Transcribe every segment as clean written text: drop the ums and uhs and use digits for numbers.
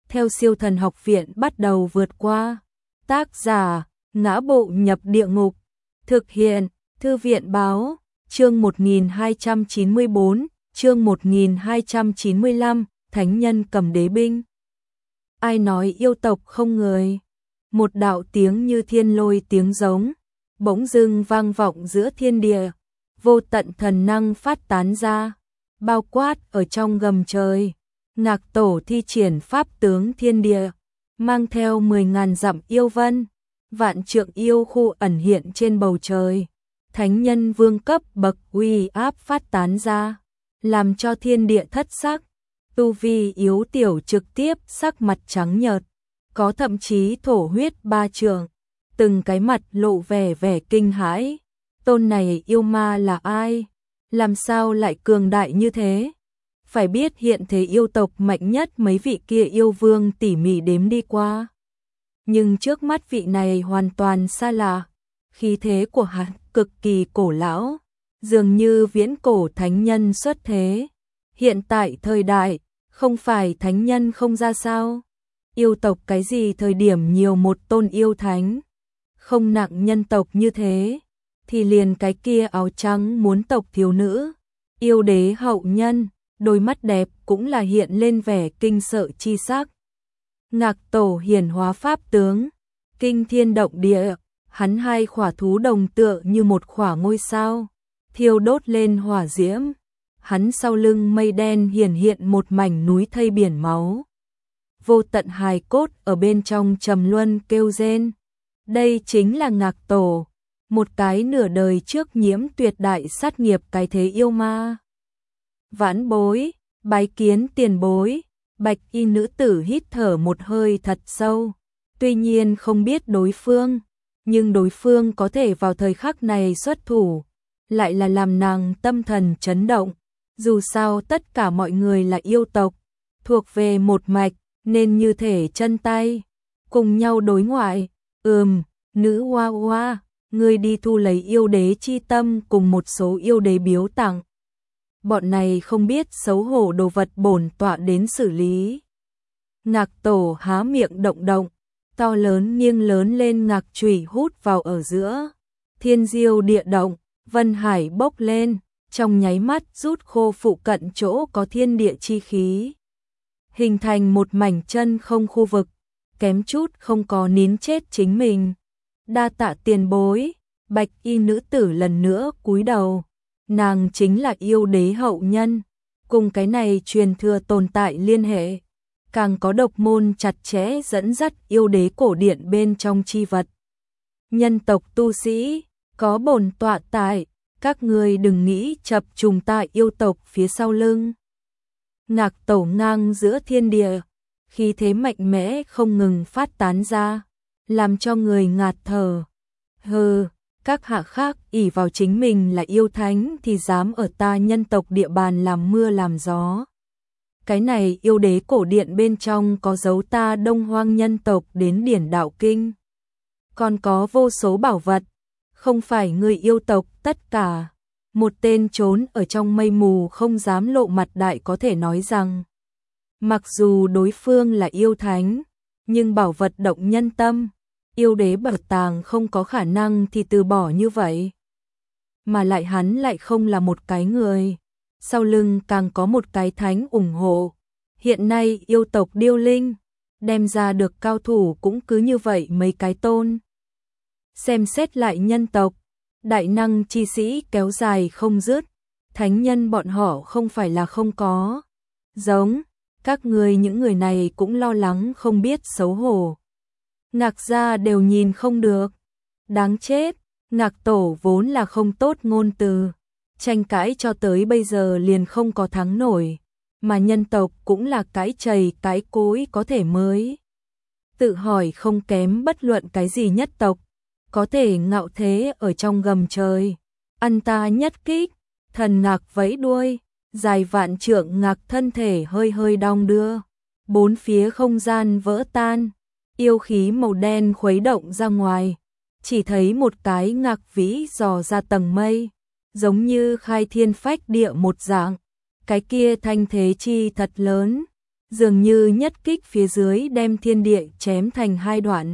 theo Siêu Thần Học Viện bắt đầu vượt qua. Tác giả: Ngã Bộ Nhập Địa Ngục. Thực hiện: Thư viện báo. Chương 1294, chương 1295, Thánh Nhân Cầm Đế Binh. Ai nói yêu tộc không người? Một đạo tiếng như thiên lôi tiếng giống, bỗng dưng vang vọng giữa thiên địa, vô tận thần năng phát tán ra, bao quát ở trong gầm trời. Ngạc Tổ thi triển pháp tướng thiên địa, mang theo 10.000 dặm yêu vân, vạn trượng yêu khu ẩn hiện trên bầu trời. Thánh nhân vương cấp bậc uy áp phát tán ra, làm cho thiên địa thất sắc. Tu vi yếu tiểu trực tiếp sắc mặt trắng nhợt, có thậm chí thổ huyết 3 trượng, từng cái mặt lộ vẻ kinh hãi. Tôn này yêu ma là ai? Làm sao lại cường đại như thế? Phải biết hiện thế yêu tộc mạnh nhất mấy vị kia yêu vương tỉ mỉ đếm đi qua. Nhưng trước mắt vị này hoàn toàn xa lạ, khí thế của hắn cực kỳ cổ lão, dường như viễn cổ thánh nhân xuất thế. Hiện tại thời đại, không phải thánh nhân không ra sao? Yêu tộc cái gì thời điểm nhiều một tôn yêu thánh, không nặng nhân tộc như thế, thì liền cái kia áo trắng muốn tộc thiếu nữ, yêu đế hậu nhân, đôi mắt đẹp cũng là hiện lên vẻ kinh sợ chi sắc. Ngạc Tổ hiển hóa pháp tướng, kinh thiên động địa, hắn hai khỏa thú đồng tựa như một khỏa ngôi sao, thiêu đốt lên hỏa diễm. Hắn sau lưng mây đen hiển hiện một mảnh núi thây biển máu. Vô tận hài cốt ở bên trong trầm luân kêu rên. Đây chính là Ngạc Tổ, một cái nửa đời trước nhiễm tuyệt đại sát nghiệp cái thế yêu ma. Vãn bối, bái kiến tiền bối. Bạch y nữ tử hít thở một hơi thật sâu. Tuy nhiên không biết đối phương, nhưng đối phương có thể vào thời khắc này xuất thủ, lại là làm nàng tâm thần chấn động. Dù sao tất cả mọi người là yêu tộc, thuộc về một mạch, nên như thể chân tay, cùng nhau đối ngoại. Nữ hoa hoa, ngươi đi thu lấy yêu đế chi tâm cùng một số yêu đế biếu tặng. Bọn này không biết xấu hổ đồ vật bổn tọa đến xử lý. Ngạc Tổ há miệng động động, to lớn nghiêng lớn lên ngạc chủy hút vào ở giữa. Thiên diêu địa động, vân hải bốc lên, trong nháy mắt rút khô phụ cận chỗ có thiên địa chi khí, hình thành một mảnh chân không khu vực, kém chút không có nín chết chính mình. Đa tạ tiền bối. Bạch y nữ tử lần nữa cúi đầu. Nàng chính là yêu đế hậu nhân, cùng cái này truyền thừa tồn tại liên hệ, càng có độc môn chặt chẽ dẫn dắt yêu đế cổ điện bên trong chi vật. Nhân tộc tu sĩ, có bổn tọa tại, các ngươi đừng nghĩ chập trùng tại yêu tộc phía sau lưng. Ngạc Tổ ngang giữa thiên địa, khí thế mạnh mẽ không ngừng phát tán ra, làm cho người ngạt thở. Hừ, các hạ khác ỷ vào chính mình là yêu thánh thì dám ở ta nhân tộc địa bàn làm mưa làm gió. Cái này yêu đế cổ điện bên trong có dấu ta Đông Hoang nhân tộc đến điển đạo kinh, còn có vô số bảo vật, không phải người yêu tộc tất cả. Một tên trốn ở trong mây mù không dám lộ mặt đại có thể nói rằng, mặc dù đối phương là yêu thánh, nhưng bảo vật động nhân tâm, yêu đế bảo tàng không có khả năng thì từ bỏ như vậy. Mà lại hắn lại không là một cái người, sau lưng càng có một cái thánh ủng hộ. Hiện nay yêu tộc Điêu Linh, đem ra được cao thủ cũng cứ như vậy mấy cái tôn. Xem xét lại nhân tộc, đại năng chi sĩ kéo dài không dứt, thánh nhân bọn họ không phải là không có. Giống, các ngươi những người này cũng lo lắng không biết xấu hổ. Ngạc gia đều nhìn không được. Đáng chết, Ngạc Tổ vốn là không tốt ngôn từ, tranh cãi cho tới bây giờ liền không có thắng nổi, mà nhân tộc cũng là cái chày cái cối có thể mới. Tự hỏi không kém bất luận cái gì nhất tộc, có thể ngạo thế ở trong gầm trời. Ăn ta nhất kích, thần ngạc vẫy đuôi, dài vạn trượng ngạc thân thể hơi hơi đong đưa. Bốn phía không gian vỡ tan, yêu khí màu đen khuấy động ra ngoài. Chỉ thấy một cái ngạc vĩ dò ra tầng mây, giống như khai thiên phách địa một dạng. Cái kia thanh thế chi thật lớn, dường như nhất kích phía dưới đem thiên địa chém thành hai đoạn.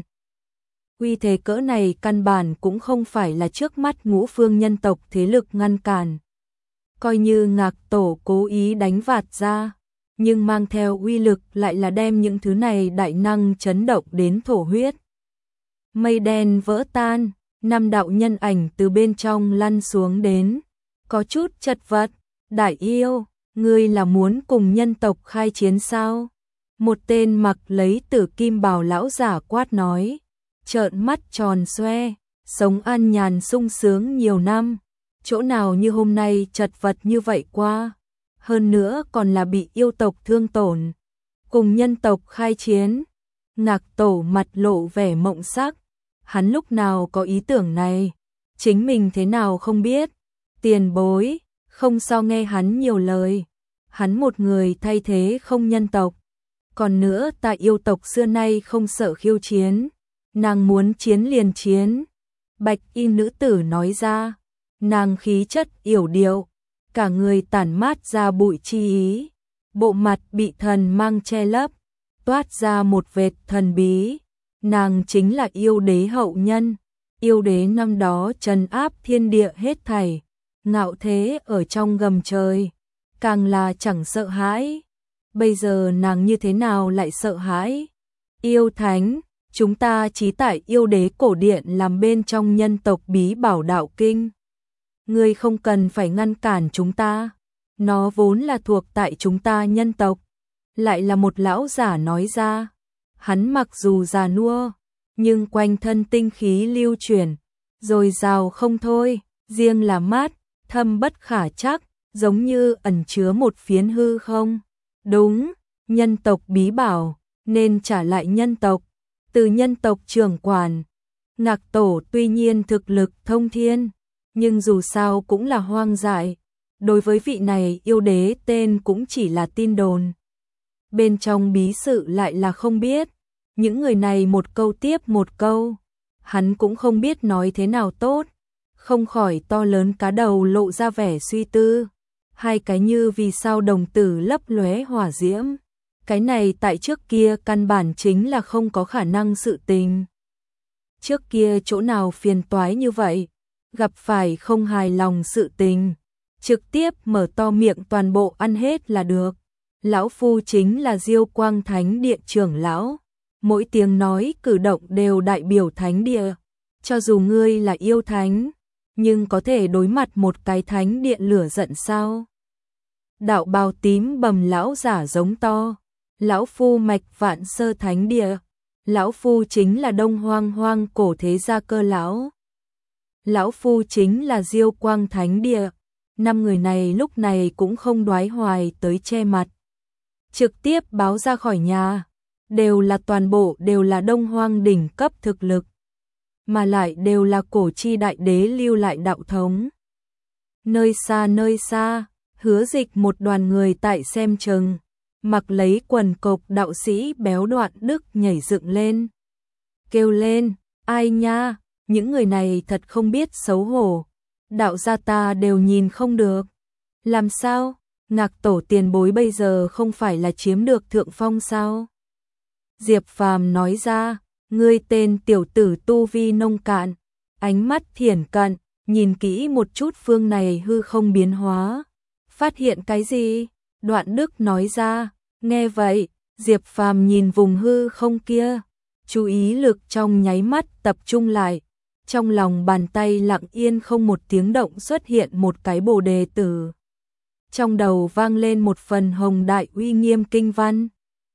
Uy thế cỡ này căn bản cũng không phải là trước mắt ngũ phương nhân tộc thế lực ngăn cản. Coi như Ngạc Tổ cố ý đánh vạt ra, nhưng mang theo uy lực lại là đem những thứ này đại năng chấn động đến thổ huyết. Mây đen vỡ tan, 5 đạo nhân ảnh từ bên trong lăn xuống đến, có chút chật vật. Đại yêu, ngươi là muốn cùng nhân tộc khai chiến sao? Một tên mặc lấy tử kim bào lão giả quát nói, trợn mắt tròn xoe, sống an nhàn sung sướng nhiều năm, chỗ nào như hôm nay chật vật như vậy qua, hơn nữa còn là bị yêu tộc thương tổn, cùng nhân tộc khai chiến. Ngạc Tổ mặt lộ vẻ mộng sắc, hắn lúc nào có ý tưởng này, chính mình thế nào không biết. Tiền bối, không sao nghe hắn nhiều lời, hắn một người thay thế không nhân tộc, còn nữa ta yêu tộc xưa nay không sợ khiêu chiến, nàng muốn chiến liền chiến. Bạch y nữ tử nói ra, nàng khí chất yểu điệu, cả người tản mát ra bụi chi ý, bộ mặt bị thần mang che lấp, toát ra một vệt thần bí. Nàng chính là yêu đế hậu nhân, yêu đế năm đó trấn áp thiên địa hết thảy, ngạo thế ở trong gầm trời, càng là chẳng sợ hãi. Bây giờ nàng như thế nào lại sợ hãi? Yêu thánh, chúng ta chí tại yêu đế cổ điện làm bên trong nhân tộc bí bảo đạo kinh. Ngươi không cần phải ngăn cản chúng ta, nó vốn là thuộc tại chúng ta nhân tộc. Lại là một lão giả nói ra, hắn mặc dù già nua, nhưng quanh thân tinh khí lưu chuyển, dồi dào không thôi, riêng là mát, thâm bất khả trắc, giống như ẩn chứa một phiến hư không. Đúng, nhân tộc bí bảo, nên trả lại nhân tộc, từ nhân tộc trưởng quản. Ngạc Tổ tuy nhiên thực lực thông thiên, nhưng dù sao cũng là hoang dại, đối với vị này yêu đế tên cũng chỉ là tin đồn. Bên trong bí sự lại là không biết, những người này một câu tiếp một câu, hắn cũng không biết nói thế nào tốt, không khỏi to lớn cá đầu lộ ra vẻ suy tư, hai cái như vì sao đồng tử lấp lóe hỏa diễm, cái này tại trước kia căn bản chính là không có khả năng sự tình. Trước kia chỗ nào phiền toái như vậy, gặp phải không hài lòng sự tình, trực tiếp mở to miệng toàn bộ ăn hết là được. Lão phu chính là Diêu Quang Thánh Địa trưởng lão, mỗi tiếng nói cử động đều đại biểu thánh địa, cho dù ngươi là yêu thánh, nhưng có thể đối mặt một cái thánh điện lửa giận sao? Đạo bào tím bầm lão giả giống to, lão phu mạch Vạn Sơ Thánh Địa, lão phu chính là Đông Hoang Hoang cổ thế gia cơ lão. Lão phu chính là Diêu Quang Thánh Địa. 5 người này lúc này cũng không đoái hoài tới che mặt, trực tiếp báo ra khỏi nhà, toàn bộ đều là Đông Hoang đỉnh cấp thực lực, mà lại đều là cổ chi đại đế lưu lại đạo thống. Nơi xa, Hứa Dịch một đoàn người tại xem chừng, mặc lấy quần cộc đạo sĩ béo Đoạn Đức nhảy dựng lên, kêu lên, ai nha, những người này thật không biết xấu hổ, đạo gia ta đều nhìn không được. Làm sao? Ngạc Tổ tiền bối bây giờ không phải là chiếm được thượng phong sao? Diệp Phàm nói ra, ngươi tên tiểu tử tu vi nông cạn, ánh mắt thiển cận, nhìn kỹ một chút phương này hư không biến hóa. Phát hiện cái gì? Đoạn Đức nói ra, nghe vậy, Diệp Phàm nhìn vùng hư không kia, chú ý lực trong nháy mắt tập trung lại. Trong lòng bàn tay lặng yên không một tiếng động xuất hiện một cái bồ đề tử. Trong đầu vang lên một phần hồng đại uy nghiêm kinh văn.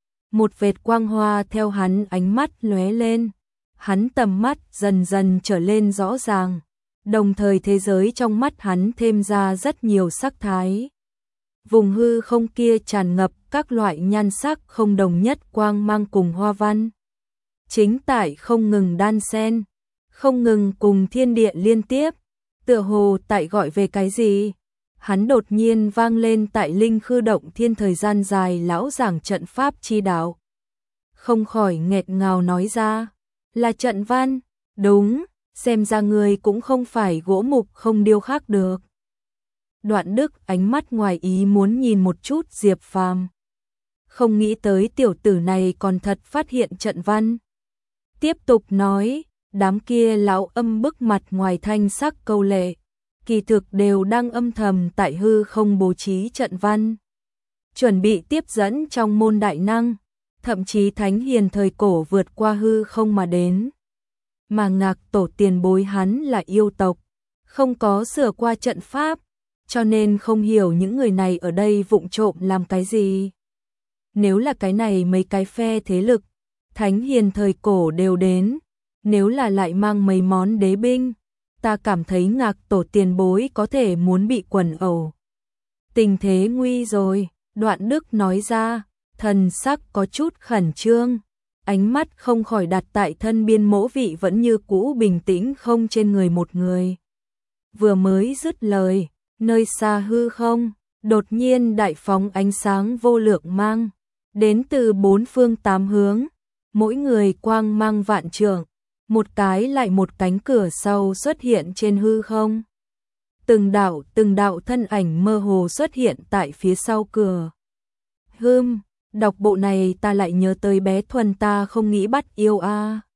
Một vệt quang hoa theo hắn ánh mắt lóe lên. Hắn tầm mắt dần dần trở lên rõ ràng. Đồng thời thế giới trong mắt hắn thêm ra rất nhiều sắc thái. Vùng hư không kia tràn ngập các loại nhan sắc không đồng nhất quang mang cùng hoa văn. Chính tại không ngừng đan xen, không ngừng cùng thiên địa liên tiếp, tựa hồ tại gọi về cái gì. Hắn đột nhiên vang lên tại linh khư động thiên thời gian dài lão giảng trận pháp chi đạo. Không khỏi nghẹt ngào nói ra, là trận văn, đúng, xem ra người cũng không phải gỗ mục không điêu khắc được. Đoạn Đức ánh mắt ngoài ý muốn nhìn một chút Diệp Phàm. không nghĩ tới tiểu tử này còn thật phát hiện trận văn. Tiếp tục nói, đám kia lão âm bức mặt ngoài thanh sắc câu lệ, kỳ thực đều đang âm thầm tại hư không bố trí trận văn, chuẩn bị tiếp dẫn trong môn đại năng, thậm chí thánh hiền thời cổ vượt qua hư không mà đến. Mà Ngạc tổ tiền bối hắn là yêu tộc, không có sửa qua trận pháp, cho nên không hiểu những người này ở đây vụng trộm làm cái gì. Nếu là cái này mấy cái phe thế lực, thánh hiền thời cổ đều đến, nếu là lại mang mấy món đế binh, ta cảm thấy Ngạc tổ tiền bối có thể muốn bị quần ẩu. Tình thế nguy rồi, Đoạn Đức nói ra, thần sắc có chút khẩn trương, ánh mắt không khỏi đặt tại thân biên mỗ vị vẫn như cũ bình tĩnh không trên người một người. Vừa mới dứt lời, nơi xa hư không, đột nhiên đại phóng ánh sáng vô lượng mang, đến từ bốn phương tám hướng, mỗi người quang mang vạn trượng, một cái lại một cánh cửa sau xuất hiện trên hư không. Từng đạo thân ảnh mơ hồ xuất hiện tại phía sau cửa. Đọc bộ này ta lại nhớ tới bé Thuần ta không nghĩ bắt yêu a.